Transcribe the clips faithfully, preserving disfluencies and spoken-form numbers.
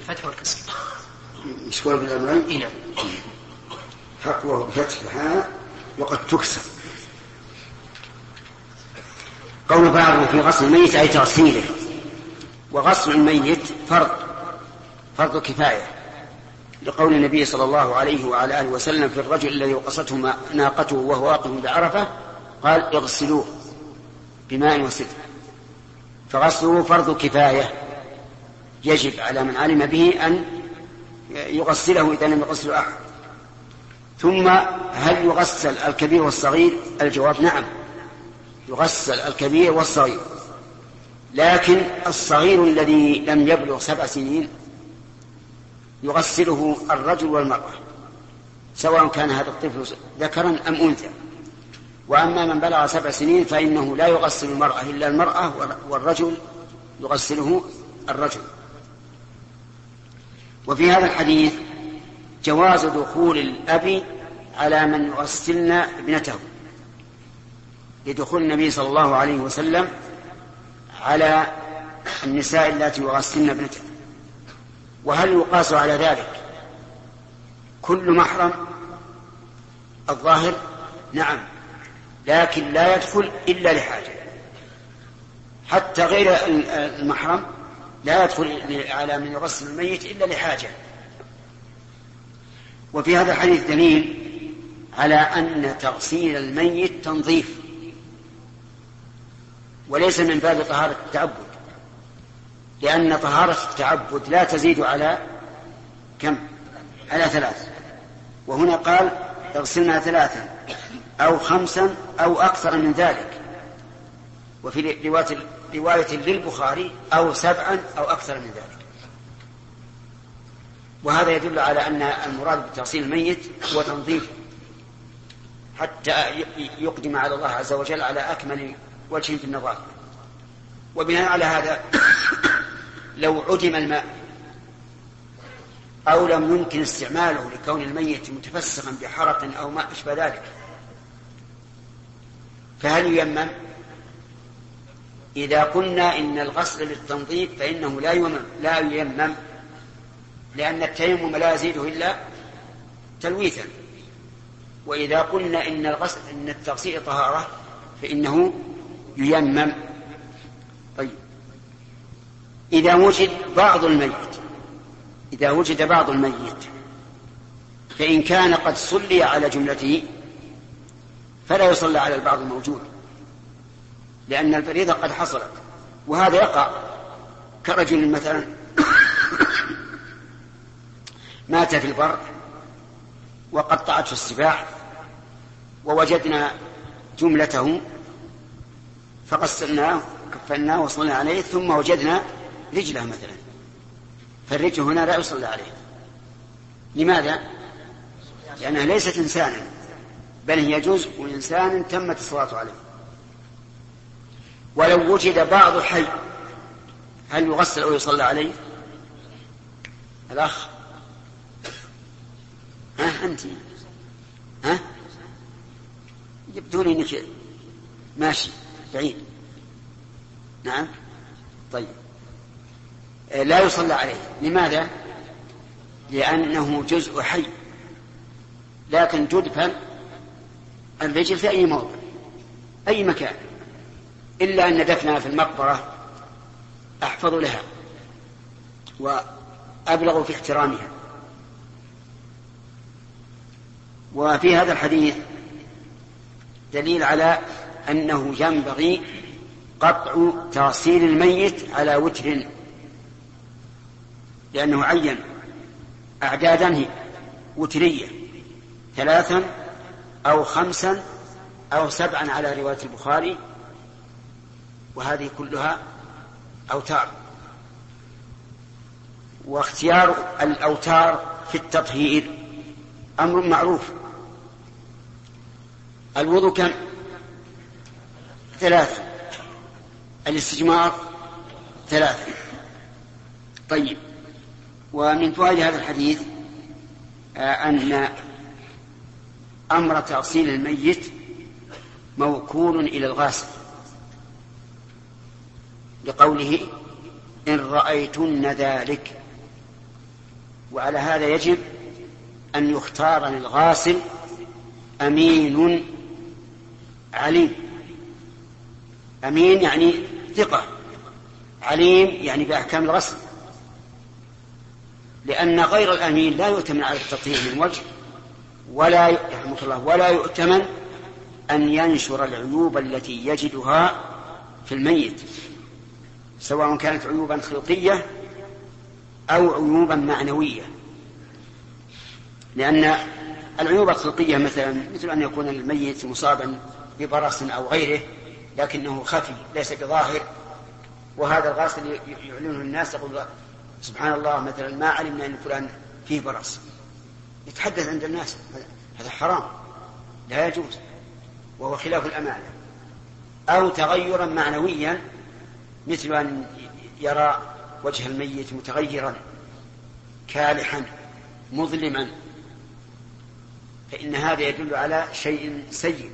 بالفتح والكسر. مشكور بالأمرين. إيه نعم. حقوه بفتحها وقد تكسر. قول بعضهم في غسل الميت أي تغسيله، وغسل الميت فرض فرض كفاية، لقول النبي صلى الله عليه وعلى آله وسلم في الرجل الذي وقصته ناقته وهو واقف بعرفة قال اغسلوه بماء وسدر، فغسله فرض كفاية يجب على من علم به أن يغسله إذا لم يغسله أحد. ثم هل يغسل الكبير والصغير؟ الجواب نعم، يغسل الكبير والصغير، لكن الصغير الذي لم يبلغ سبع سنين يغسله الرجل والمرأة سواء كان هذا الطفل ذكرا أم أنثى. وأما من بلغ سبع سنين فإنه لا يغسل المرأة إلا المرأة، والرجل يغسله الرجل. وفي هذا الحديث جواز دخول الأب على من يغسلن ابنته، لدخول النبي صلى الله عليه وسلم على النساء التي يغسلن ابنته. وهل يقاس على ذلك كل محرم؟ الظاهر نعم، لكن لا يدخل إلا لحاجة، حتى غير المحرم لا يدخل على من يغسل الميت إلا لحاجة. وفي هذا الحديث دليل على أن تغسيل الميت تنظيف وليس من باب طهارة التعبد، لأن طهارة التعبد لا تزيد على كم؟ على ثلاث، وهنا قال اغسلنا ثلاثا أو خمسا أو أكثر من ذلك، وفي رواية للبخاري أو سبعا أو أكثر من ذلك. وهذا يدل على أن المراد بتغسيل الميت هو تنظيفه حتى يقدم على الله عز وجل على أكمل وجه في النظافة. وبناء على هذا لو عدم الماء أو لم يمكن استعماله لكون الميت متفسخا بحرق أو ما أشبه ذلك، فهل ييمم؟ إذا قلنا إن الغسل للتنظيف فإنه لا ييمم لا ييمم لأن التيمم لا يزيده إلا تلويثا. وإذا قلنا إن الغسل إن التغسيل طهارة فإنه ييمم. طيب، إذا وجد بعض الميت إذا وجد بعض الميت فإن كان قد صلي على جملته فلا يصلى على البعض الموجود، لأن الفريضة قد حصلت. وهذا يقع كرجل مثلا مات في البر وقطعته السباع ووجدنا جملته فغسلناه كفناه وصلنا عليه، ثم وجدنا رجله مثلا، فالرجل هنا لا يصلى عليه. لماذا؟ لأنها ليست إنسانا بل هي جزء إنسان تمت الصلاة عليه. ولو وجد بعض حي هل يغسل أو يصلى عليه؟ الأخ ها أنت ها يبدون إنك ماشي بعيد. نعم طيب، لا يصلى عليه. لماذا؟ لأنه جزء حي، لكن تدفن الرجل في أي موضع أي مكان، إلا أن دفنها في المقبرة أحفظ لها وأبلغ في احترامها. وفي هذا الحديث دليل على أنه ينبغي قطع تغسيل الميت على وتر، لأنه عين أعدادا وترية ثلاثا أو خمسا أو سبعا على رواية البخاري، وهذه كلها أوتار. واختيار الأوتار في التطهير أمر معروف. الوضوء كم؟ ثلاثة، الاستجمار ثلاثة. طيب، ومن فوائد هذا الحديث أن أمر تغسيل الميت موكول إلى الغاسل، لقوله إن رأيتن ذلك، وعلى هذا يجب أن يختار للغاسل أمين عليم. أمين يعني ثقة، عليم يعني بأحكام الغسل، لأن غير الأمين لا يؤتمن على التطهير من وجه، ولا يرحمك الله ولا يؤتمن أن ينشر العيوب التي يجدها في الميت، سواء كانت عيوبا خلقية أو عيوبا معنوية. لأن العيوب الخلقية مثلا مثل أن يكون الميت مصابا ببرص أو غيره لكنه خفي ليس بظاهر، وهذا الغاسل يعلنه الناس يقول سبحان الله مثلا ما علمنا أن فلان فيه برص، يتحدث عند الناس، هذا حرام لا يجوز وهو خلاف الأمانة. أو تغيرا معنويا مثل أن يرى وجه الميت متغيرا كالحا مظلما، فإن هذا يدل على شيء سيء،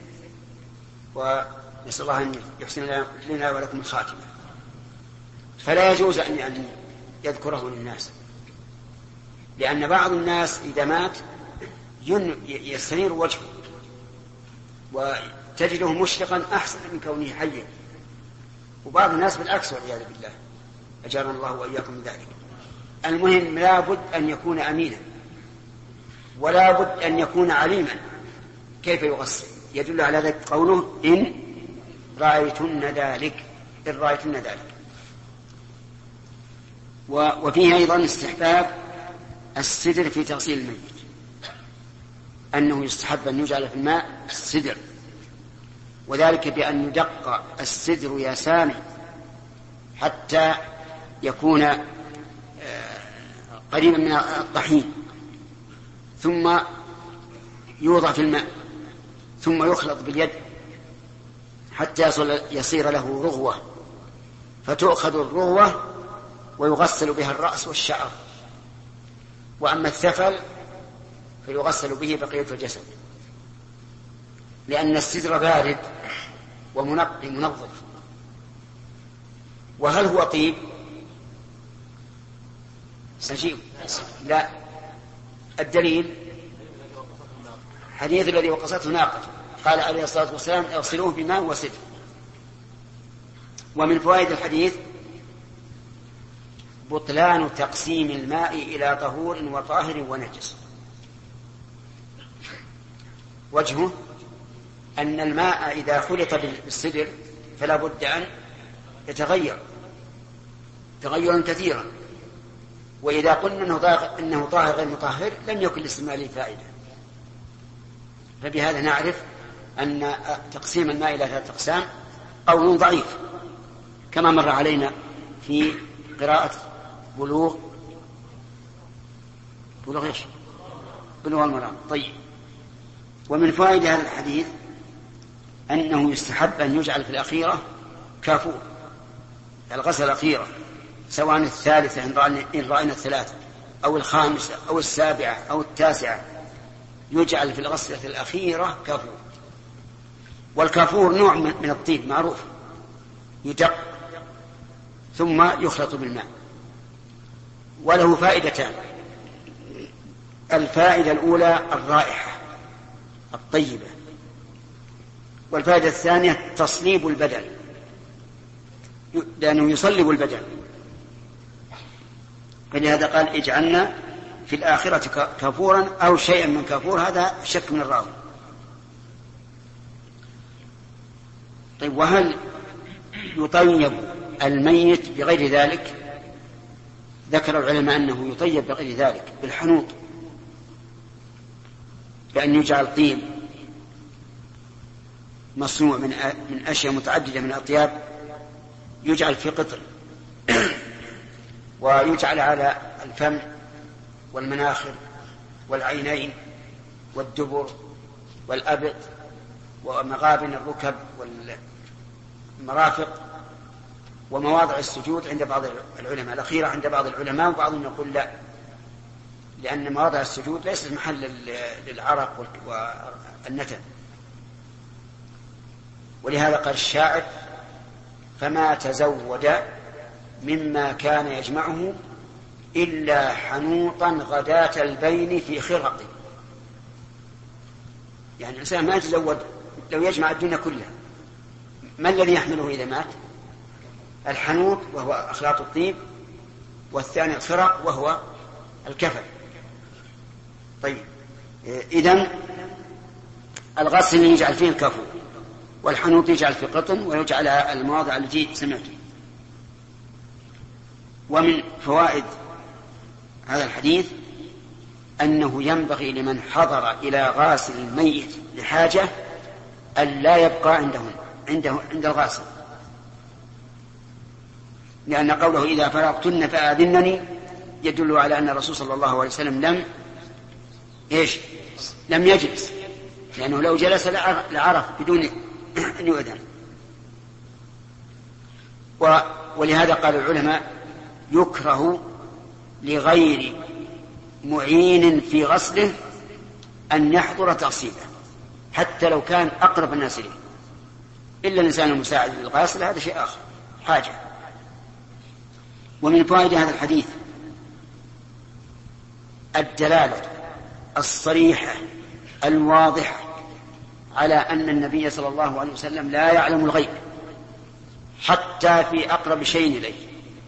ونسأل الله أن يحسن لنا ولكم الخاتمة. فلا يجوز أن يذكره للناس، لأن بعض الناس إذا مات يستنير وجهه وتجده مشرقا أحسن من كونه حيا، وبعض الناس بالعكس والعياذ بالله، أجارنا الله وإياكم من ذلك. المهم لا بد أن يكون أمينا، ولا بد أن يكون عليما كيف يغسل. يدل على ذلك قوله إن رأيتن ذلك، إن رأيتن ذلك. وفيه أيضا استحباب السدر في تغسيل الميت، أنه يستحب أن يجعل في الماء السدر، وذلك بأن يدق السدر يا سامي حتى يكون قريبا من الطحين، ثم يوضع في الماء، ثم يخلط باليد حتى يصير له رغوة، فتؤخذ الرغوة ويغسل بها الرأس والشعر، وأما الثفل فيغسل به بقية الجسد، لأن السدر بارد ومنقي منظف. وهل هو طيب؟ سنجيب لا. الدليل حديث الذي وقصته ناقة، قال عليه الصلاة والسلام اغسلوه بماء وسدر. ومن فوائد الحديث بطلان تقسيم الماء إلى طهور وطاهر ونجس. وجهه أن الماء إذا خلط بالسدر فلا بد أن يتغير تغيرا كثيرا، وإذا قلنا أنه طاهر غير مطهر لم يكن لاستعماله فائدة. فبهذا نعرف أن تقسيم الماء إلى ثلاثة أقسام قول ضعيف، كما مر علينا في قراءة بلوغ بلوغ إيش؟ بلوغ المرام. طيب. ومن فوائد هذا الحديث أنه يستحب أن يجعل في الأخيرة كافور، الغسل الأخيرة، سواء الثالثة إن رأينا الثلاثة أو الخامسة أو السابعة أو التاسعة، يجعل في الغسلة الأخيرة كافور. والكافور نوع من الطيب معروف، يدق ثم يخلط بالماء، وله فائدتان. الفائدة الأولى الرائحة الطيبة، والفائدة الثانية تصليب البدن، لأنه يصلب البدن، فلهذا قال اجعلنا في الآخرة كافورا أو شيئا من كافور، هذا شك من الراوي. طيب، وهل يطيب الميت بغير ذلك؟ ذكر العلماء أنه يطيب بغير ذلك بالحنوط، بأن يجعل طيب مصنوع من من أشياء متعددة من الأطياب، يجعل في قطر ويجعل على الفم والمناخر والعينين والدبر والأبط ومغابن الركب والمرافق ومواضع السجود عند بعض العلماء، الأخيرة عند بعض العلماء، وبعضهم يقول لا، لأن مواضع السجود ليست محل للعرق والنتن. ولهذا قال الشاعر فما تزود مما كان يجمعه إلا حنوطا غداة البين في خرقه. يعني الإنسان ما يتزود لو يجمع الدنيا كلها، ما الذي يحمله إذا مات؟ الحنوط وهو أخلاط الطيب، والثاني الخرق وهو الكفن. طيب إذن الغسل يجعل فيه الكفن، والحنوط يجعل في قطن، ويجعل المواضع التي سمعت. ومن فوائد هذا الحديث أنه ينبغي لمن حضر إلى غاسل الميت لحاجة أن لا يبقى عندهم عنده عند الغاسل، لأن قوله إذا فرغتن فآذنني يدل على أن الرسول صلى الله عليه وسلم لم إيش لم يجلس، لأنه لو جلس لعرف بدون أن يؤذن. ولهذا قال العلماء يكره لغير معين في غسله أن يحضر تغسيله حتى لو كان أقرب الناس إليه، إلا الإنسان المساعد للغاسل هذا شيء آخر حاجة. ومن فوائد هذا الحديث الدلالة الصريحة الواضحة على أن النبي صلى الله عليه وسلم لا يعلم الغيب حتى في أقرب شيء إليه.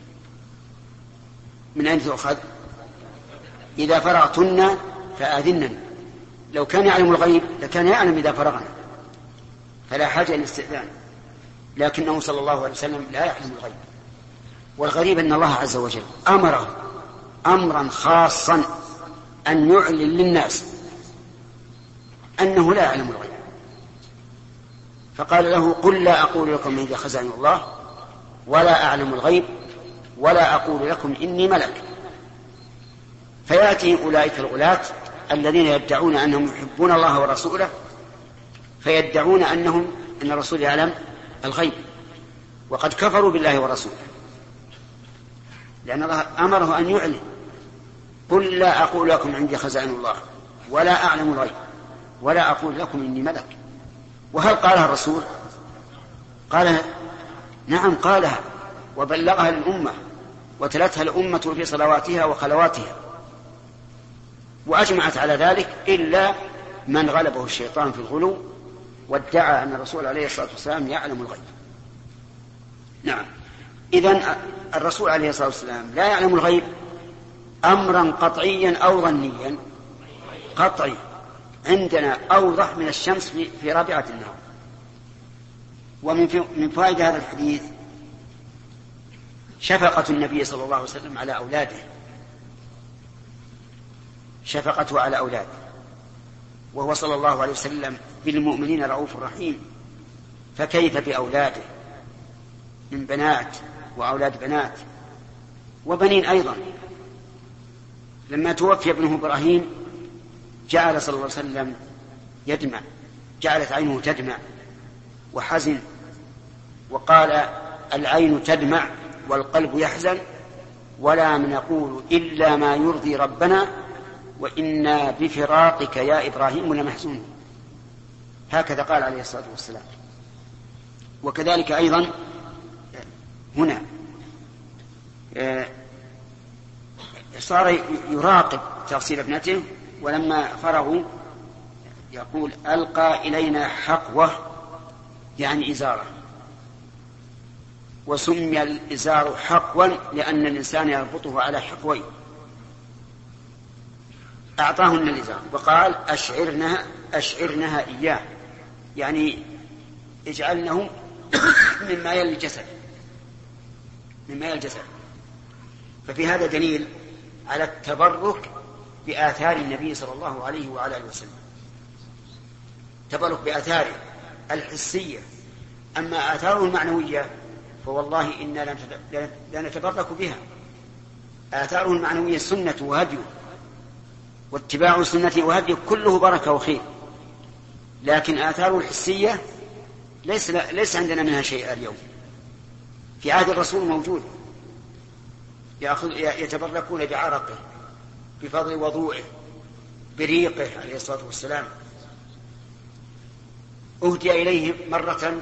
من أين تؤخذ؟ إذا فرغتن فآذنني. لو كان يعلم الغيب لكان يعلم إذا فرغنا، فلا حاجة للاستئذان، لكنه صلى الله عليه وسلم لا يعلم الغيب. والغريب أن الله عز وجل أمره أمرا خاصا أن يعلن للناس أنه لا يعلم الغيب، فقال له قل لا أقول لكم عندي خزائن الله ولا أعلم الغيب ولا أقول لكم إني ملك. فيأتي أولئك الغلاة الذين يدعون أنهم يحبون الله ورسوله، فيدعون أنهم أن الرسول يعلم الغيب، وقد كفروا بالله ورسوله، لأن الله أمره أن يعلن قل لا أقول لكم عندي خزائن الله ولا أعلم الغيب ولا أقول لكم إني ملك. وهل قالها الرسول؟ قال نعم قالها وبلغها للأمة وتلتها الأمة في صلواتها وخلواتها، وأجمعت على ذلك إلا من غلبه الشيطان في الغلو وادعى أن الرسول عليه الصلاة والسلام يعلم الغيب. نعم، إذن الرسول عليه الصلاة والسلام لا يعلم الغيب أمرا قطعيا أو ظنيا؟ قطعي، عندنا أوضح من الشمس في رابعة النهار. ومن من فوائد هذا الحديث شفقة النبي صلى الله عليه وسلم على أولاده، شفقته على أولاده، وهو صلى الله عليه وسلم بالمؤمنين رؤوف رحيم، فكيف بأولاده من بنات وأولاد بنات وبنين أيضا. لما توفي ابنه إبراهيم جعل صلى الله عليه وسلم يدمع، جعلت عينه تدمع وحزن، وقال العين تدمع والقلب يحزن ولا نقول إلا ما يرضي ربنا وإنا بفراقك يا إبراهيم لمحزون. هكذا قال عليه الصلاة والسلام. وكذلك أيضا هنا صار يراقب تغسيل ابنته، ولما فرغوا يقول ألقى إلينا حقوة يعني إزارة، وسمي الإزار حقوا لأن الإنسان يربطه على حقوين. أعطاهن الإزار وقال أشعرنها أشعرنها إياه، يعني اجعلنه مما يلي الجسد مما يلي الجسد. ففي هذا دليل على التبرك بآثار النبي صلى الله عليه وعلى آله وسلم، تبرك بآثاره الحسية. أما آثاره المعنوية فوالله إنا لا نتبرك بها. آثاره المعنوية السنة وهديه واتباع السنة وهديه كله بركة وخير، لكن آثاره الحسية ليس, ليس عندنا منها شيء اليوم. في عهد الرسول موجود، يتبركون بعرقه بفضل وضوئه بريقه عليه الصلاة والسلام. أهدي إليه مرة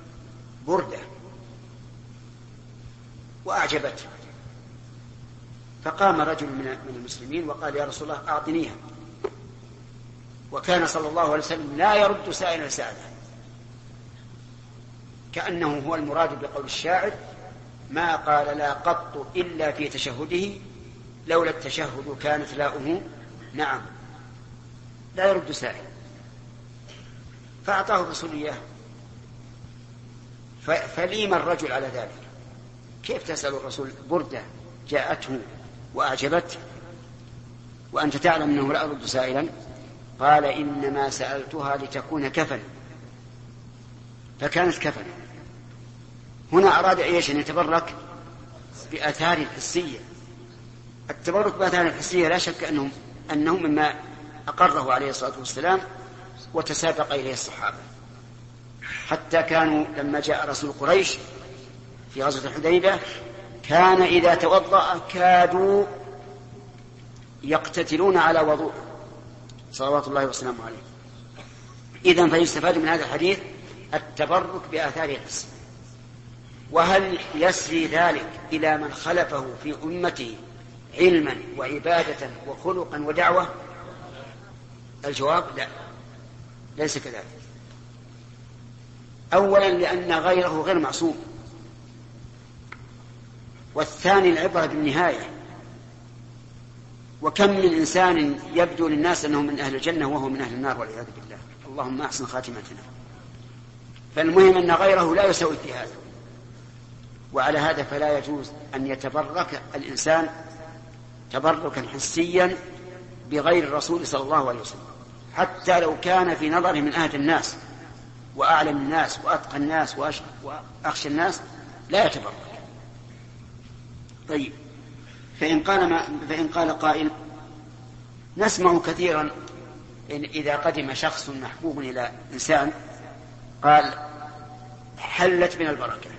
بردة وأعجبته، فقام رجل من المسلمين وقال يا رسول الله أعطنيها، وكان صلى الله عليه وسلم لا يرد سائلا سأله، كأنه هو المراد بقول الشاعر ما قال لا قط إلا في تشهده لولا التشهد كانت لاؤه نعم، لا يرد سائل. فأعطاه الرسول إياه. فليم الرجل على ذلك، كيف تسأل الرسول بردة جاءته وأعجبته وأنت تعلم أنه لا يرد سائلا؟ قال إنما سألتها لتكون كفن، فكانت كفن. هنا أراد إيش؟ أن يتبرك بآثار الحسية. التبرك بآثار الحسية لا شك أنه, أنه مما أقره عليه الصلاة والسلام وتسابق إليه الصحابة، حتى كانوا لما جاء رسول قريش في غزوة الحديبية كان إذا توضأ كادوا يقتتلون على وضوء صلوات الله وسلامه عليه. إذن فيستفاد من هذا الحديث التبرك بآثار الحسية. وهل يسري ذلك إلى من خلفه في أمته علما وعبادة وخلقا ودعوة؟ الجواب لا، ليس كذلك. أولا لأن غيره غير معصوم، والثاني العبرة بالنهاية. وكم من إنسان يبدو للناس أنه من أهل الجنة وهو من أهل النار والعياذ بالله، اللهم أحسن خاتمتنا. فالمهم أن غيره لا يسوي في هذا. وعلى هذا فلا يجوز أن يتبرك الإنسان تبركا حسيا بغير الرسول صلى الله عليه وسلم، حتى لو كان في نظره من أهل الناس وأعلم الناس وأتقى الناس وأخشى الناس، لا يتبرك. طيب، فإن قال, ما فإن قال قائل نسمع كثيرا إن إذا قدم شخص محبوب إلى إنسان قال حلت من البركة،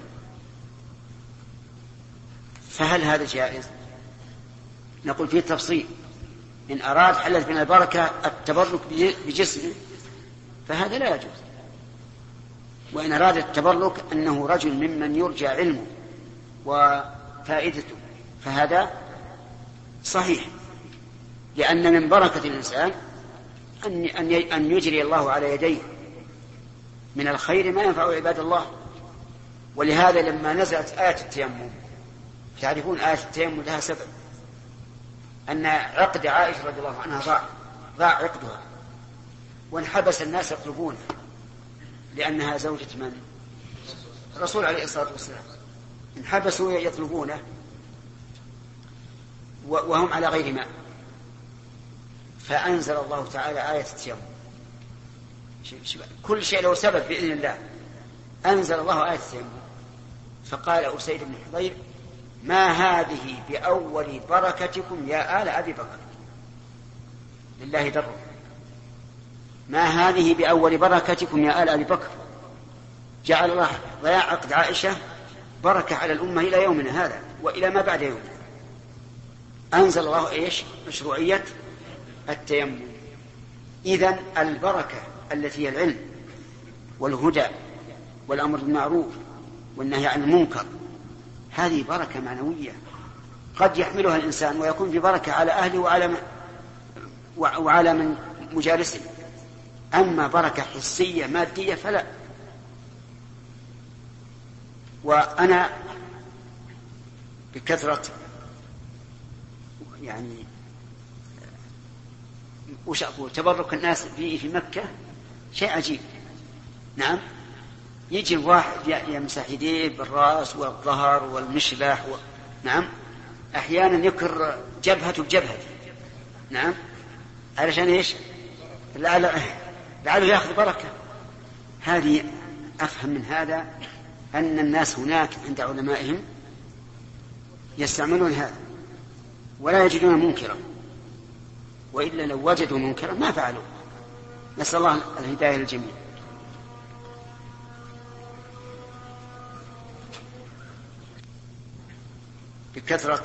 فهل هذا جائز؟ نقول فيه تفصيل. إن أراد حلت من البركة التبرك بجسمه فهذا لا يجوز، وإن أراد التبرك أنه رجل ممن يرجى علمه وفائدته فهذا صحيح، لأن من بركة الإنسان أن يجري الله على يديه من الخير ما ينفع عباد الله. ولهذا لما نزلت آية التيمم، تعرفون آية التيمم لها سبب، أن عقد عائشة رضي الله عنها ضاع ضاع عقدها وانحبس الناس يطلبونه، لأنها زوجة من؟ الرسول عليه الصلاة والسلام. انحبسوا يطلبونه وهم على غير ماء، فأنزل الله تعالى آية التيمم. كل شيء له سبب بإذن الله. أنزل الله آية التيمم، فقال أسيد بن حضير ما هذه بأول بركتكم يا آل أبي بكر، لله دره، ما هذه بأول بركتكم يا آل أبي بكر. جعل الله ضياع عقد عائشة بركة على الأمة إلى يومنا هذا وإلى ما بعد يومنا. أنزل الله إيش؟ مشروعية التيمم. إذن البركة التي هي العلم والهدى والأمر بالمعروف والنهي عن المنكر، هذه بركة معنوية قد يحملها الإنسان ويكون ببركة على أهله وعلى من, وعلى من مجالسه. أما بركة حسية مادية فلا. وأنا بكثرة يعني وش أقول تبرك الناس فيه في مكة شيء عجيب. نعم، يجي واحد يمسح يديه بالرأس والظهر والمشلح و... نعم، أحيانا يكر جبهته بجبهته، نعم، علشان إيش؟ لعله لعله يأخذ بركة. هذه أفهم من هذا أن الناس هناك عند علمائهم يستعملون هذا ولا يجدون منكرا، وإلا لو وجدوا منكرا ما فعلوا. نسأل الله الهداية للجميع. بكثرة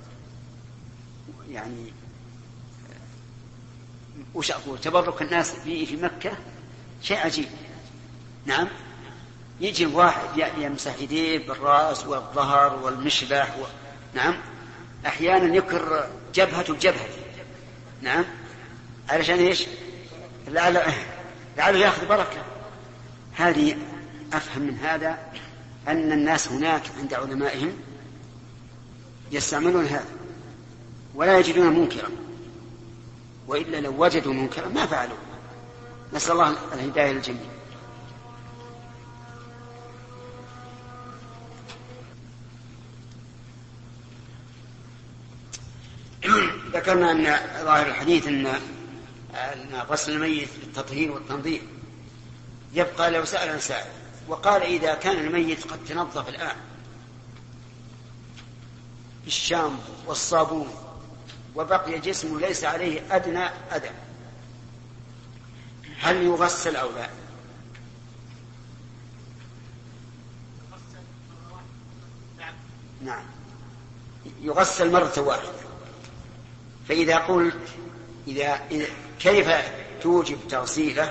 يعني وش أقول تبرك الناس فيه في مكة شيء عجيب. نعم، يجي واحد يمسح يديه بالرأس والظهر والمشلح و... نعم، أحيانا يكر جبهة بجبهة. نعم، علشان إيش؟ لعله لعله يأخذ بركة. هذه أفهم من هذا أن الناس هناك عند علمائهم يستعملون هذا ولا يجدون منكرا، وإلا لو وجدوا منكرا ما فعلوا. نسأل الله الهداية للجميع. ذكرنا أن ظاهر الحديث أن غسل الميت بالتطهير والتنظيف. يبقى لو سأل سائل وقال إذا كان الميت قد تنظف الآن بالشامبو والصابون وبقي جسمه ليس عليه أدنى أذى، هل يغسل أو لا؟ نعم، يغسل مرة واحدة. فإذا قلت إذا كيف توجب تغسيله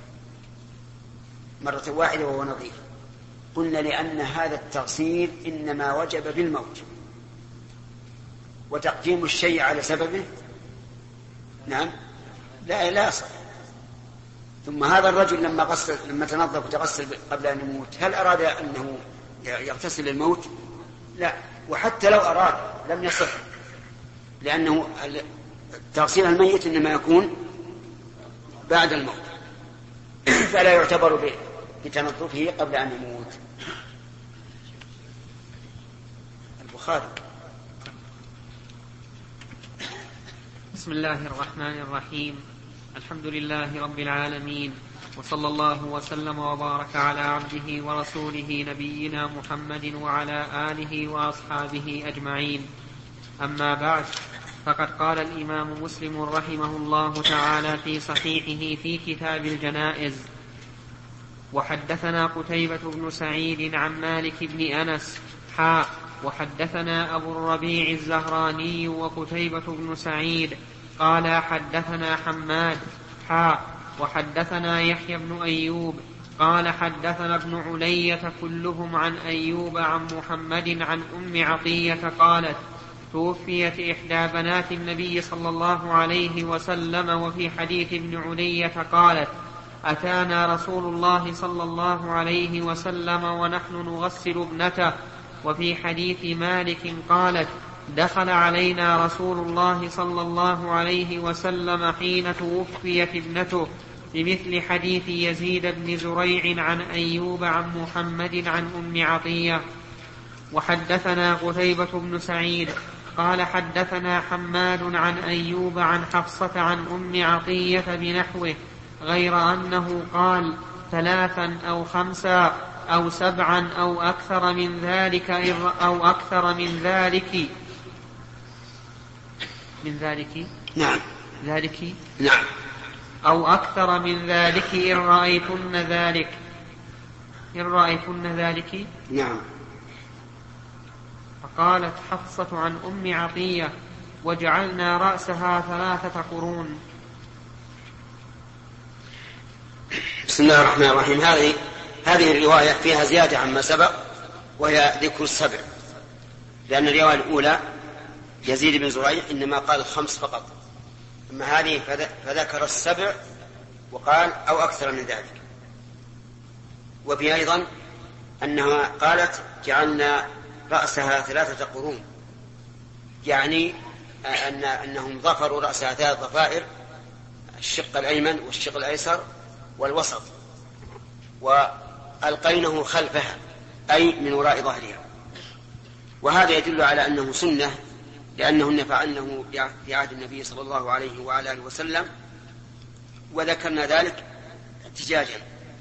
مرة واحدة وهو نظيف؟ قلنا لأن هذا التغسيل إنما وجب بالموت، وتقديم الشيء على سببه نعم لا لا صح. ثم هذا الرجل لما غسل لما تنظف وتغسل قبل أن يموت هل أراد أنه يغتسل الموت؟ لا، وحتى لو أراد لم يصح، لأنه تغسيل الميت إنما يكون بعد الموت فلا يعتبر بتنظفه قبل أن يموت. البخاري. بسم الله الرحمن الرحيم. الحمد لله رب العالمين، وصلى الله وسلم وبارك على عبده ورسوله نبينا محمد وعلى آله وأصحابه أجمعين. أما بعد، فقد قال الإمام مسلم رحمه الله تعالى في صحيحه في كتاب الجنائز: وحدثنا قتيبة بن سعيد عن مالك بن أنس حاء وحدثنا أبو الربيع الزهراني وقتيبة بن سعيد قال حدثنا حماد حاء وحدثنا يحيى بن أيوب قال حدثنا ابن علية كلهم عن أيوب عن محمد عن أم عطية قالت: توفيت إحدى بنات النبي صلى الله عليه وسلم. وفي حديث ابن علية قالت: أتانا رسول الله صلى الله عليه وسلم ونحن نغسل ابنته. وفي حديث مالك قالت: دخل علينا رسول الله صلى الله عليه وسلم حين توفيت ابنته، بمثل حديث يزيد بن زريع عن أيوب عن محمد عن أم عطية. وحدثنا قتيبة بن سعيد قال حدثنا حماد عن أيوب عن حفصة عن أم عطية بنحوه، غير أنه قال: ثلاثا أو خمسا أو سبعا أو أكثر من ذلك أو أكثر من ذلك من ذلك نعم ذلك نعم أو أكثر من ذلك إن رأيتن ذلك إن رأيتن ذلك نعم. فقالت حفصة عن أم عطية: وجعلنا رأسها ثلاثة قرون. بسم الله الرحمن الرحيم. هذه هذه الرواية فيها زيادة عما سبق، وهي ذكر السبع، لأن الرواية الأولى يزيد بن زريع إنما قال الخمس فقط، أما هذه فذكر السبع وقال أو أكثر من ذلك. وفي أيضا أنها قالت: جعلنا رأسها ثلاثة قرون، يعني أن أنهم ظفروا رأسها ثلاث ضفائر، الشق الأيمن والشق الأيسر والوسط، وألقينه خلفها أي من وراء ظهرها. وهذا يدل على أنه سنة، لأنهن فعلنه في عهد النبي صلى الله عليه وعلى آله وسلم، وذكرنا ذلك احتجاجا.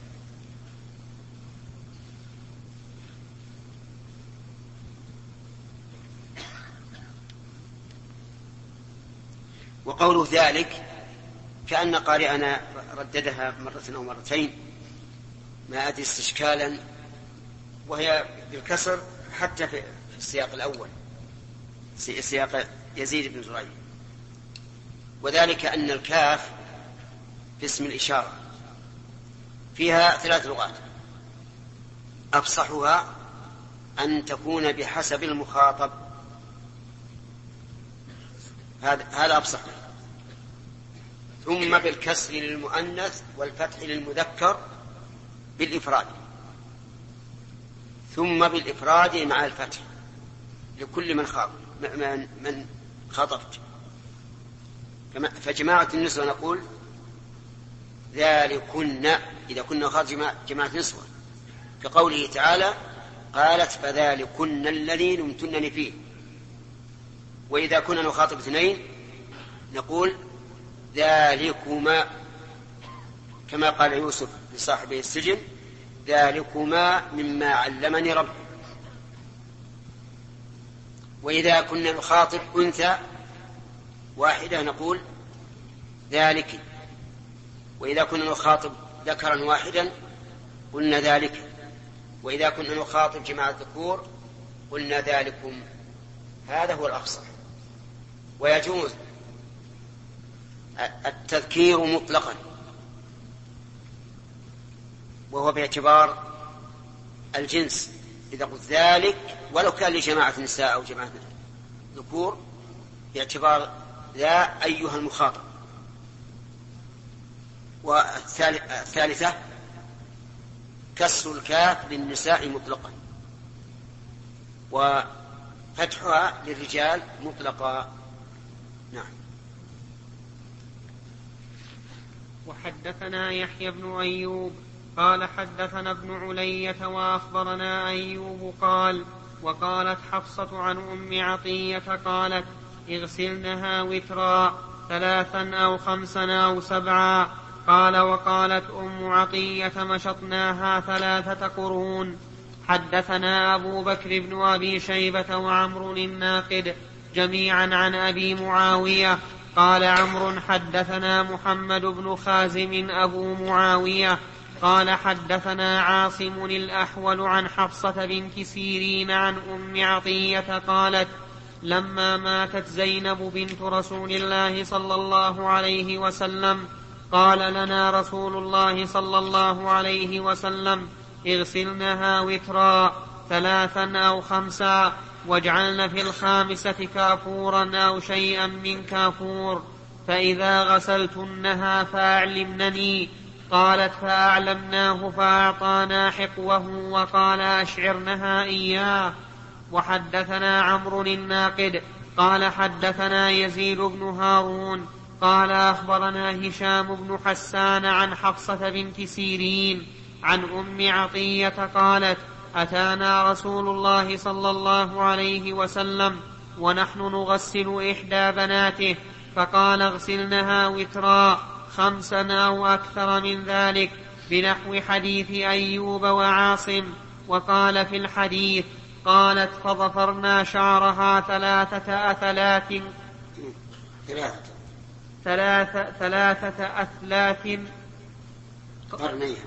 وقوله ذلك كأن قارئنا رددها مرة أو مرتين، ما أدري استشكالا، وهي بالكسر حتى في السياق الأول، سياق يزيد بن زريع. وذلك أن الكاف في اسم الإشارة فيها ثلاث لغات، أفصحها أن تكون بحسب المخاطب، هذا هذا أفصح. ثم بالكسر للمؤنث والفتح للمذكر بالإفراد، ثم بالإفراد مع الفتح لكل من خاطب من, من خاطبت. فجماعة النسوة نقول ذلكن إذا كنا خاطب جماعة نسوة، كقوله تعالى قالت فذلكن الذي لمتنني فيه. وإذا كنا نخاطب اثنين نقول ذلكما، كما قال يوسف لصاحبه السجن ذلكما مما علمني ربي. وإذا كنا نخاطب أنثى واحدة نقول ذلك. وإذا كنا نخاطب ذكرا واحدا قلنا ذلك. وإذا كنا نخاطب جماعة الذكور قلنا ذلكم. هذا هو الأفصح. ويجوز التذكير مطلقا، وهو باعتبار الجنس. إذا قلت ذلك ولو كان لجماعة نساء أو جماعة ذكور باعتبار ذا أيها المخاطب. والثالثة كسر الكاف للنساء مطلقا وفتحها للرجال مطلقا. نعم. وحدثنا يحيى بن أيوب قال حدثنا ابن علية وأخبرنا أيوب قال وقالت حفصة عن أم عطية قالت اغسلنها وترا ثلاثا أو خمسا أو سبعا. قال وقالت أم عطية مشطناها ثلاثة قرون. حدثنا أبو بكر بن أبي شيبة وعمر الناقد جميعا عن أبي معاوية قال عمرو حدثنا محمد بن خازم أبو معاوية قال حدثنا عاصم الأحول عن حفصة بنت سيرين عن أم عطية قالت لما ماتت زينب بنت رسول الله صلى الله عليه وسلم قال لنا رسول الله صلى الله عليه وسلم اغسلنها وترا ثلاثا أو خمسا واجعلن في الخامسة كافورا أو شيئا من كافور، فإذا غسلتنها فأعلمنني. قالت فأعلمناه فأعطانا حقوه وقال أشعرنها إياه. وحدثنا عمرو الناقد قال حدثنا يزيد بن هارون قال أخبرنا هشام بن حسان عن حفصة بنت سيرين عن أم عطية قالت أتانا رسول الله صلى الله عليه وسلم ونحن نغسل إحدى بناته فقال اغسلنها وترا خمسا أو أكثر من ذلك بنحو حديث أيوب وعاصم. وقال في الحديث قالت فضفرنا شعرها ثلاثة أثلاث ثلاثة, ثلاثة أثلاث قرنيها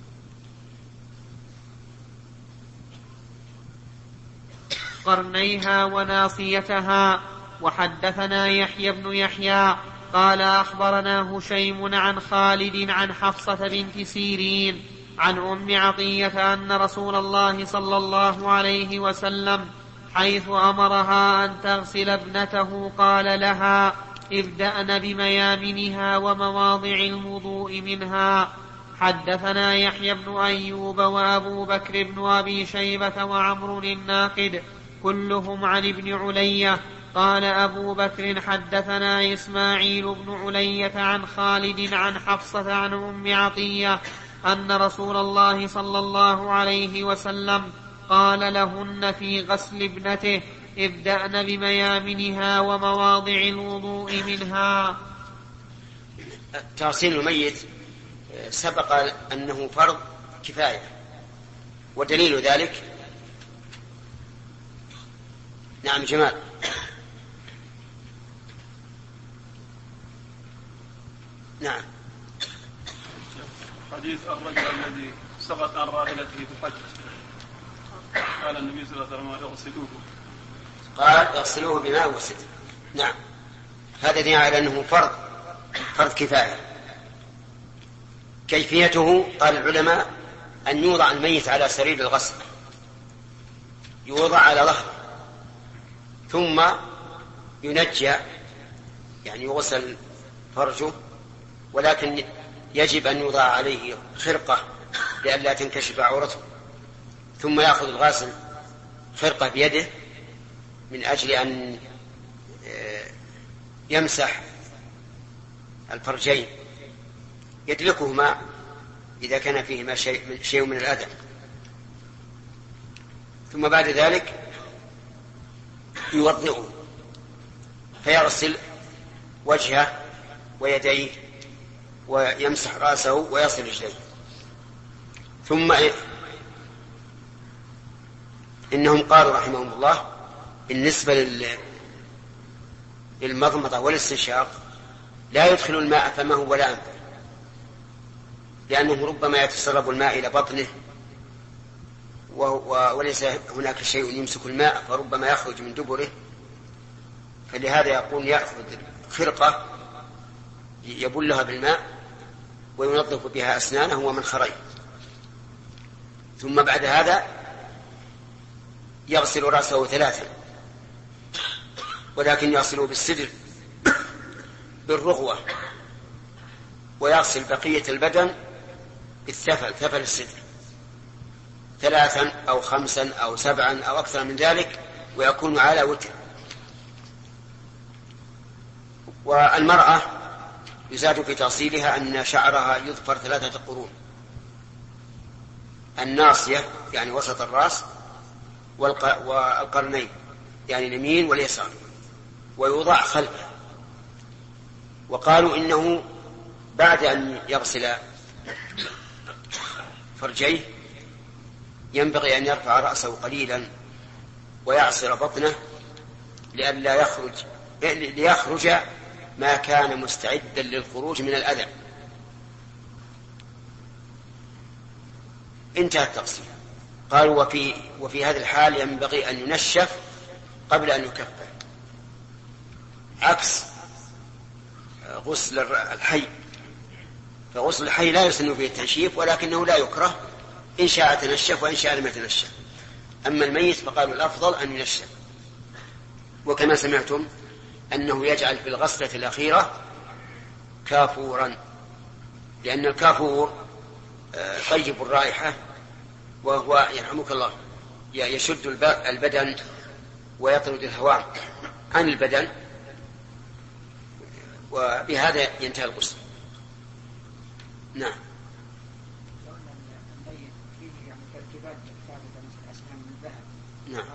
قرنيها وناصيتها. وحدثنا يحيى بن يحيى قال أخبرنا هشيم عن خالد عن حفصة بنت سيرين عن أم عطية أن رسول الله صلى الله عليه وسلم حيث أمرها أن تغسل ابنته قال لها ابدأن بميامنها ومواضع الوضوء منها. حدثنا يحيى بن أيوب وأبو بكر بن أبي شيبة وعمرو الناقد كلهم عن ابن علية. قال أبو بكر حدثنا إسماعيل بن علية عن خالد عن حفصة عن أم عطية أن رسول الله صلى الله عليه وسلم قال لهن في غسل ابنته ابدأن بميامنها ومواضع الوضوء منها. تغسيل الميت سبق أنه فرض كفاية، ودليل ذلك نعم جمال نعم حديث الرجل الذي سقط عن راحلته في الحج قال النبي صلى الله عليه وسلم اغسلوه قال اغسلوه بماء وسدر. نعم هذا دليل على أنه فرض فرض كفاية. كيفيته قال العلماء أن يوضع الميت على سرير الغسل، يوضع على ظهره ثم ينجى يعني يغسل فرجه، ولكن يجب أن يوضع عليه خرقة لئلا تنكشف عورته، ثم يأخذ الغاسل خرقة بيده من أجل أن يمسح الفرجين يدلكهما إذا كان فيهما شيء, شيء من الأذى. ثم بعد ذلك يوضئه فيغسل وجهه ويديه ويمسح رأسه ويصل رجليه. ثم إيه؟ إنهم قالوا رحمهم الله بالنسبة للمضمضة والاستنشاق لا يدخل الماء فمه ولا أنفه، لأنه ربما يتسرب الماء إلى بطنه وليس هناك شيء يمسك الماء، فربما يخرج من دبره، فلهذا يقول يأخذ خرقة يبلها بالماء وينظف بها أسنانه ومنخريه، ثم بعد هذا يغسل رأسه ثلاثا، ولكن يغسله بالسدر بالرغوة، ويغسل بقية البدن بالثفل ثفل السدر ثلاثا أو خمسا أو سبعا أو أكثر من ذلك، ويكون على وتر. والمرأة يزاد في تغسيلها أن شعرها يظفر ثلاثة قرون: الناصية يعني وسط الرأس، والقرنين يعني اليمين واليسار، ويوضع خلفه. وقالوا إنه بعد أن يغسل فرجيه ينبغي أن يرفع رأسه قليلا ويعصر بطنه لئلا يخرج ليخرج ما كان مستعدا للخروج من الأذى. انتهى التغسيل. قالوا وفي, وفي هذه الحال ينبغي أن ينشف قبل أن يكفر، عكس غسل الحي، فغسل الحي لا يسن فيه التنشيف، ولكنه لا يكره إن شاء تنشف وإن شاء لم يتنشف. أما الميت فقالوا الأفضل أن ينشف. وكما سمعتم أنه يجعل في الغسلة الأخيرة كافورا، لأن الكافور طيب الرائحة، وهو يرحمك الله يشد البدن ويطرد الهواء عن البدن، وبهذا ينتهي الغسل. نعم. نعم.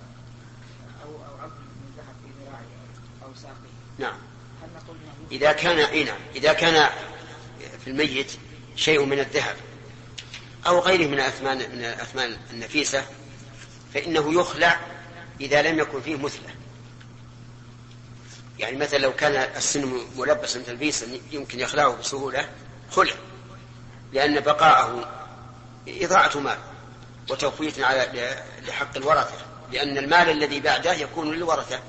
نعم. إذا كان إيه نعم. إذا كان في الميت شيء من الذهب أو غيره من الأثمان من الأثمان النفيسة فإنه يخلع إذا لم يكن فيه مثلة. يعني مثلا لو كان السن ملبسا تلبيسا يمكن يخلعه بسهولة، خلع، لأن بقاءه إضاعة مال وتوفيت على لحق الورثة، لأن المال الذي بعده يكون للورثة.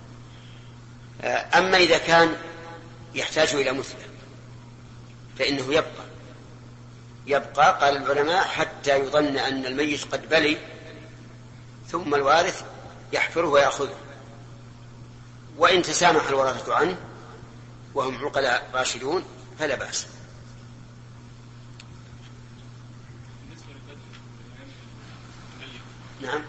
أما إذا كان يحتاج إلى مثلة فإنه يبقى يبقى قال العلماء حتى يظن أن الميت قد بلي، ثم الوارث يحفره ويأخذه، وإن تسامح الورثة عنه وهم عقلاء راشدون فلا بأس. نعم.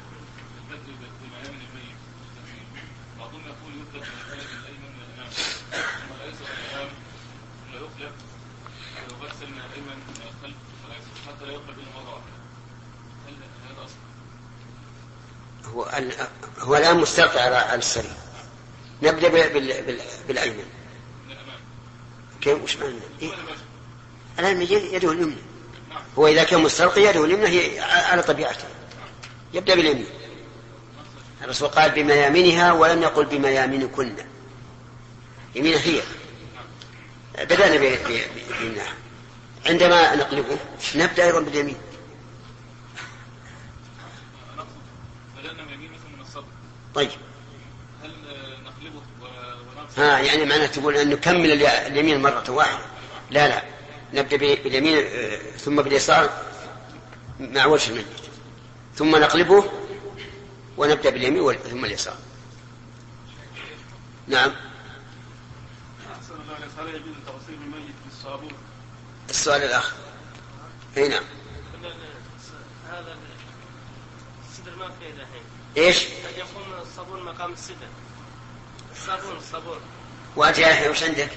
هو هو الآن مستلقي على السرير. نبدأ بالأيمن. كيف وش معنى؟ إيه؟ الآن يده اليمنى. هو إذا كان مستلقي يده اليمنى هي على طبيعته، يبدأ باليمين. الرسول قال بميامنها ولم يقل بميامنكن، يمينها هي. بدأنا بيمينها. عندما نقلبه نبدأ أيضا باليمين. طيب. هل نقلبه ها يعني معناه تقول أن نكمل اليمين مرة واحدة؟ لا لا، نبدأ باليمين ثم باليسار مع وجه الميت، ثم نقلبه ونبدأ باليمين ثم اليسار. نعم. هل يجوز تغسيل الميت بالصابون؟ السؤال الآخر. اي نعم. هذا السدر ما فيه الحين. ايش؟ قد يكون الصابون مقام السدر. الصابون الصابون. وأنت يا أخي وش عندك؟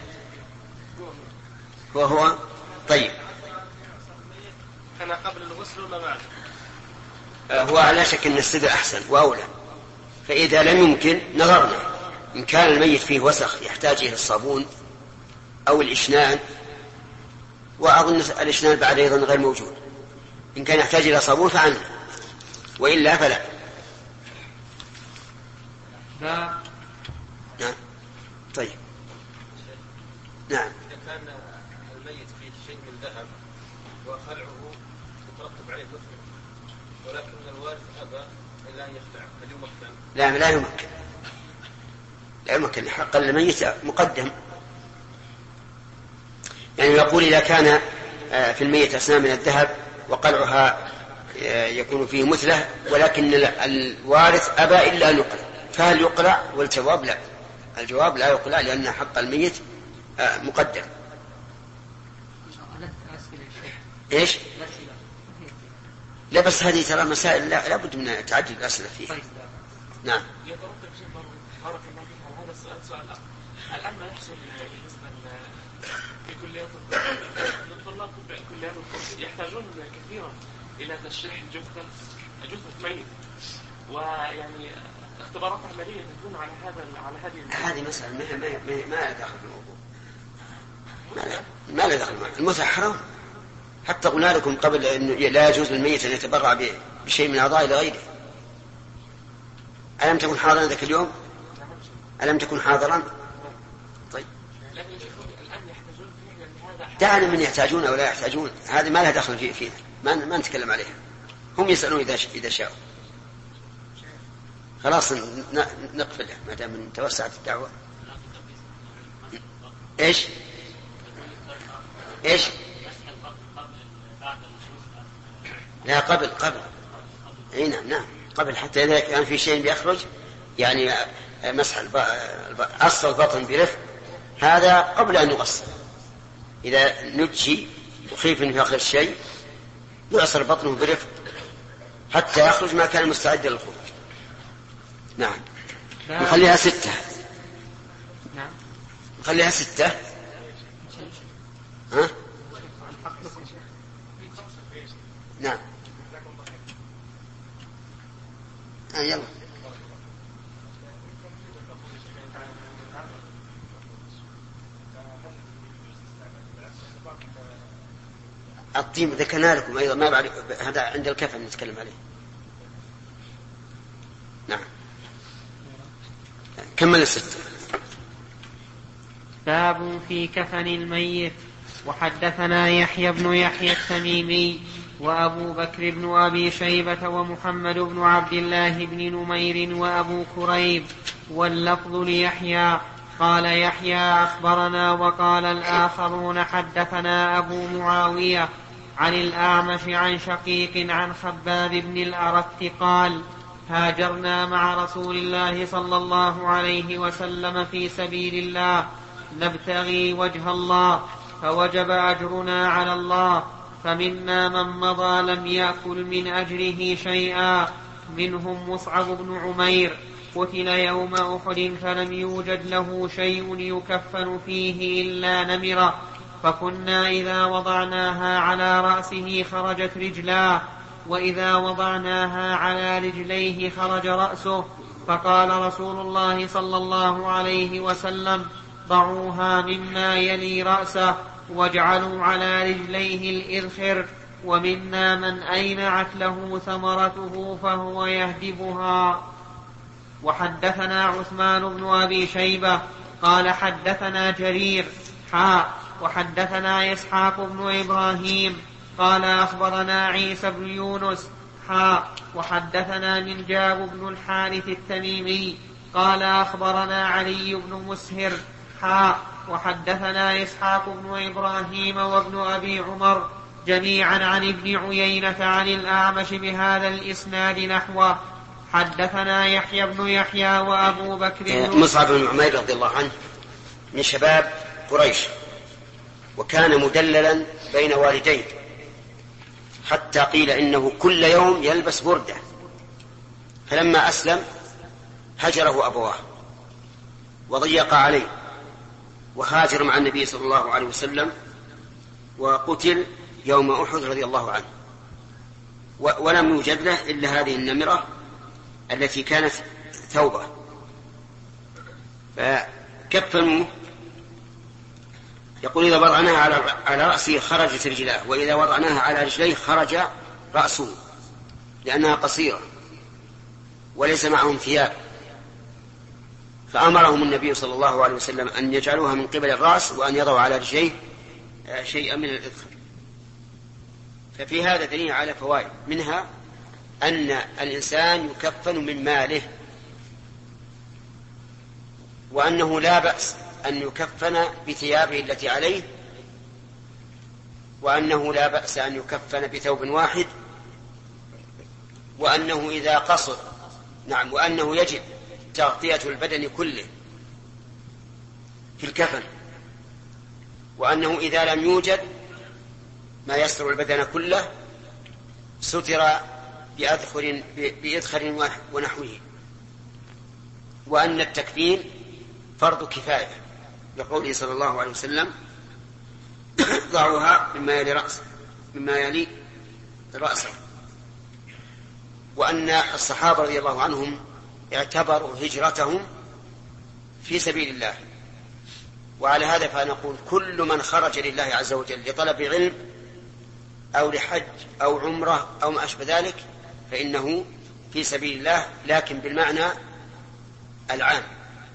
وهو طيب. أنا قبل الغسل ولا بعد؟ هو على شك أن السدر أحسن وأولى، فإذا لم يمكن نظرنا إن كان الميت فيه وسخ يحتاج إلى الصابون أو الإشنان، وأظن الإشنان بعد أيضا غير موجود، إن كان يحتاج إلى صابون فعنه، وإلا فلا. لا. نعم. طيب. نعم. إذا كان الميت فيه شيء من ذهب وخلعه يترتب عليه مثل، ولكن الوارث أبى إلا أن يخلع، هل يمكن؟ لا لا يمكن، لا يمكن، حق الميت مقدم. يعني يقول إذا كان في الميت أسنان من الذهب وقلعها يكون فيه مثله، ولكن الوارث أبى إلا أن يقلع، فهل يقلع؟ والجواب لا، الجواب لا يقلع، لأن حق الميت مقدم. إيش؟ لا بس هذه ترى مسائل لا لابد من تعدد الأسئلة فيها. نعم. بارك الله فيك على هذا السؤال. سؤال الآن ما يحصل بالنسبة لكليات الطلاب كليات الطب يحتاجون كثيرا إلى تشريح جثة جثة ميت، ويعني اختبارات عملية تكون على هذا على هذه هذه مسألة ما ما ما, ما لا دخل في الموضوع، ما ما لا دخل. المتعة حرام، حتى قلنا لكم قبل أنه لا يجوز للميت أن يتبرع بشيء من أعضاء لغيره. ألم تكن حاضرا ذاك اليوم؟ ألم تكن حاضرا؟ طيب. دعنا من يحتاجون أو لا يحتاجون، هذه ما لها دخل فيه فينا، ما ما نتكلم عليها، هم يسألون إذا إذا شاءوا. خلاص نقفلها ما دام من توسعت الدعوة. إيش؟ إيش؟ لا قبل قبل. إيه نعم نعم قبل، حتى إذا كان في شيء بيخرج يعني مسح أصل البطن برفق، هذا قبل أن يغسل. إذا نجي وخيف أنه يخرج شيء يعصر بطنه برفق حتى يخرج ما كان مستعد للخروج. نعم. نخليها ستة. نعم. نخليها ستة. ها؟ نعم. آه يلا. الطين ذكرنا لكم أيضا، ما بعد هذا عند الكفن نتكلم عليه. نعم. كمل الستة. باب في كفن الميت. وحدثنا يحيى بن يحيى التميمي وأبو بكر بن أبي شيبة ومحمد بن عبد الله بن نمير وأبو كريب، واللفظ ليحيى. قال يحيى أخبرنا، وقال الآخرون حدثنا أبو معاوية عن الأعمش عن شقيق عن خباب بن الأرت قال: هاجرنا مع رسول الله صلى الله عليه وسلم في سبيل الله نبتغي وجه الله، فوجب أجرنا على الله، فمنا من مضى لم يأكل من أجره شيئا، منهم مصعب بن عمير قتل يوم أحد فلم يوجد له شيء يكفن فيه إلا نمرة، فكنا إذا وضعناها على رأسه خرجت رجلاه، وإذا وضعناها على رجليه خرج رأسه، فقال رسول الله صلى الله عليه وسلم: ضعوها مما يلي رأسه واجعلوا على رجليه الإذخر، ومنا من أينعت له ثمرته فهو يهدبها. وحدثنا عثمان بن أبي شيبة قال حدثنا جرير حاء وحدثنا إسحاق بن إبراهيم قال أخبرنا عيسى بن يونس حاء وحدثنا منجاب بن الحارث التميمي قال أخبرنا علي بن مسهر حاء وحدثنا إسحاق بن إبراهيم وابن أبي عمر جميعا عن ابن عيينة عن الأعمش بهذا الإسناد نحوه. حدثنا يحيى بن يحيى وأبو بكر مصعب بن عمير رضي الله عنه من شباب قريش، وكان مدللا بين والديه، حتى قيل إنه كل يوم يلبس بردة. فلما أسلم هجره أبواه وضيق عليه، وهاجر مع النبي صلى الله عليه وسلم، وقتل يوم أحد رضي الله عنه، ولم يوجد له إلا هذه النمرة التي كانت ثوبة. فكفنوه، يقول إذا وضعناها على رأسه خرجت رجلاه، وإذا وضعناها على رجليه خرج رأسه، لأنها قصيرة وليس معهم ثياب. فأمرهم النبي صلى الله عليه وسلم أن يجعلوها من قبل الرأس، وأن يضعوا على رجليه شيئا من الإذخر. ففي هذا دليل على فوائد، منها أن الإنسان يكفن من ماله، وأنه لا بأس أن يكفن بثيابه التي عليه، وأنه لا بأس أن يكفن بثوب واحد، وأنه إذا قصر نعم وأنه يجب تغطية البدن كله في الكفن، وأنه إذا لم يوجد ما يستر البدن كله ستر بأذخر, بإذخر ونحوه، وأن التكفين فرض كفاية، لقوله صلى الله عليه وسلم ضعوها مما يلي رأسه مما يلي رأسه. وأن الصحابة رضي الله عنهم اعتبروا هجرتهم في سبيل الله. وعلى هذا فنقول كل من خرج لله عز وجل لطلب علم أو لحج أو عمرة أو ما أشبه ذلك فإنه في سبيل الله، لكن بالمعنى العام.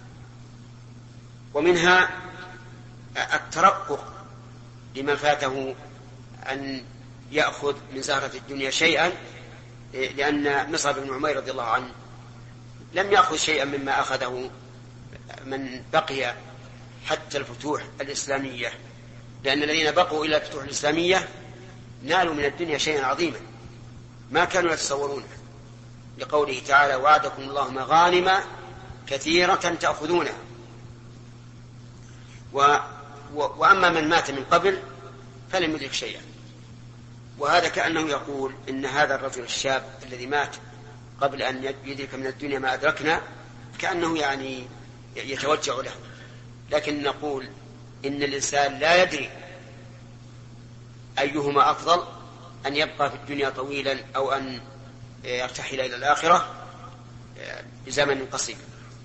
ومنها الترقق لمن فاته أن يأخذ من زهرة الدنيا شيئا، لأن مصعب بن عمير رضي الله عنه لم يأخذ شيئا مما أخذه من بقي حتى الفتوح الإسلامية، لأن الذين بقوا إلى الفتوح الإسلامية نالوا من الدنيا شيئا عظيما ما كانوا يتصورونه، لقوله تعالى وعدكم الله مغانم كثيرة تأخذونها. و... و... وأما من مات من قبل فلم يدرك شيئا. وهذا كأنه يقول إن هذا الرجل الشاب الذي مات قبل أن يدرك من الدنيا ما أدركنا كأنه يعني يتوجع له، لكن نقول إن الإنسان لا يدري أيهما أفضل، أن يبقى في الدنيا طويلا أو أن يرتحل إلى الآخرة بزمن قصير.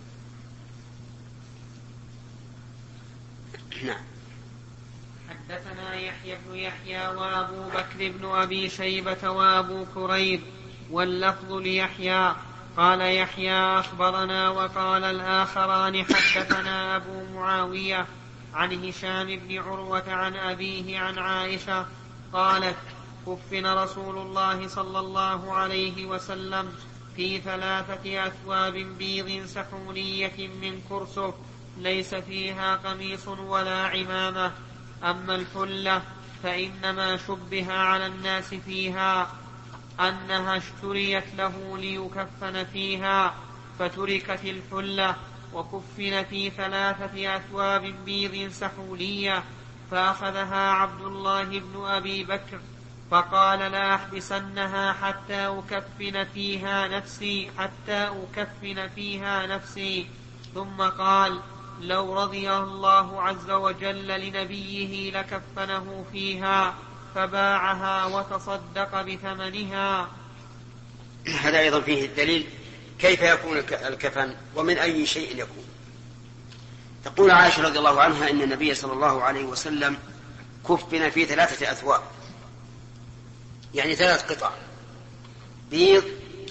نعم. حدثنا يحيى بن يحيى وأبو بكر بن أبي شيبة وأبو كريب واللفظ ليحيى قال يحيى أخبرنا، وقال الآخران حدثنا أبو معاوية عن هشام بن عروة عن أبيه عن عائشة قالت كفن رسول الله صلى الله عليه وسلم في ثلاثة أثواب بيض سحولية من كرسف ليس فيها قميص ولا عمامة. أما الحلة فإنما شبه على الناس فيها أنها اشتريت له ليكفن فيها، فتركت الحلة وكفن في ثلاثة أثواب بيض سحولية. فأخذها عبد الله بن أبي بكر فقال لا أحبسنها حتى أكفن فيها نفسي حتى أكفن فيها نفسي ثم قال لو رضي الله عز وجل لنبيه لكفنه فيها، فباعها وتصدق بثمنها. هذا أيضا فيه الدليل كيف يكون الكفن ومن أي شيء يكون. تقول عائشة رضي الله عنها إن النبي صلى الله عليه وسلم كفن في ثلاثة أثواب، يعني ثلاث قطع بيض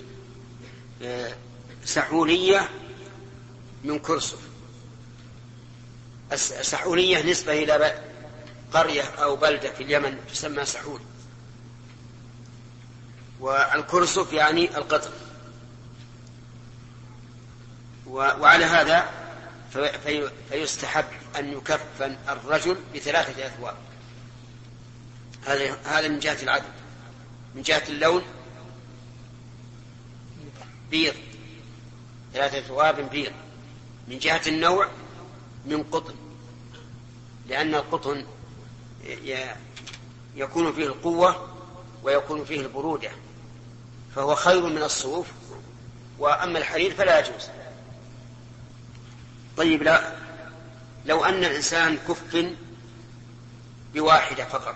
سحولية من كرسف. السحولية نسبة إلى قرية أو بلدة في اليمن تسمى سحول، والكرسف يعني القطر. وعلى هذا فيستحب أن يكفن الرجل بثلاثة أثواب. هذا من جهة العدد. من جهة اللون بيض ثلاثة أثواب بيض. من جهة النوع من قطن، لأن القطن يكون فيه القوة ويكون فيه البرودة، فهو خير من الصوف. وأما الحرير فلا يجوز. طيب، لا لو أن الإنسان كف بواحدة فقط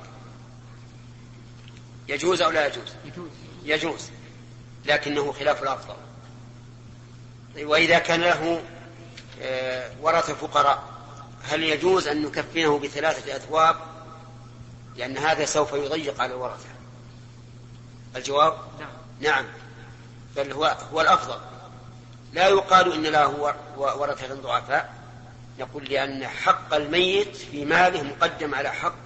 يجوز أو لا يجوز؟ يجوز, يجوز. لكنه خلاف الأفضل. وإذا كان له ورثة فقراء هل يجوز أن نكفنه بثلاثة أثواب؟ لأن هذا سوف يضيق على الورثة. الجواب نعم, نعم. بل هو, هو الأفضل. لا يقال إن له ورثة ضعفاء، نقول لأن حق الميت في ماله مقدم على حق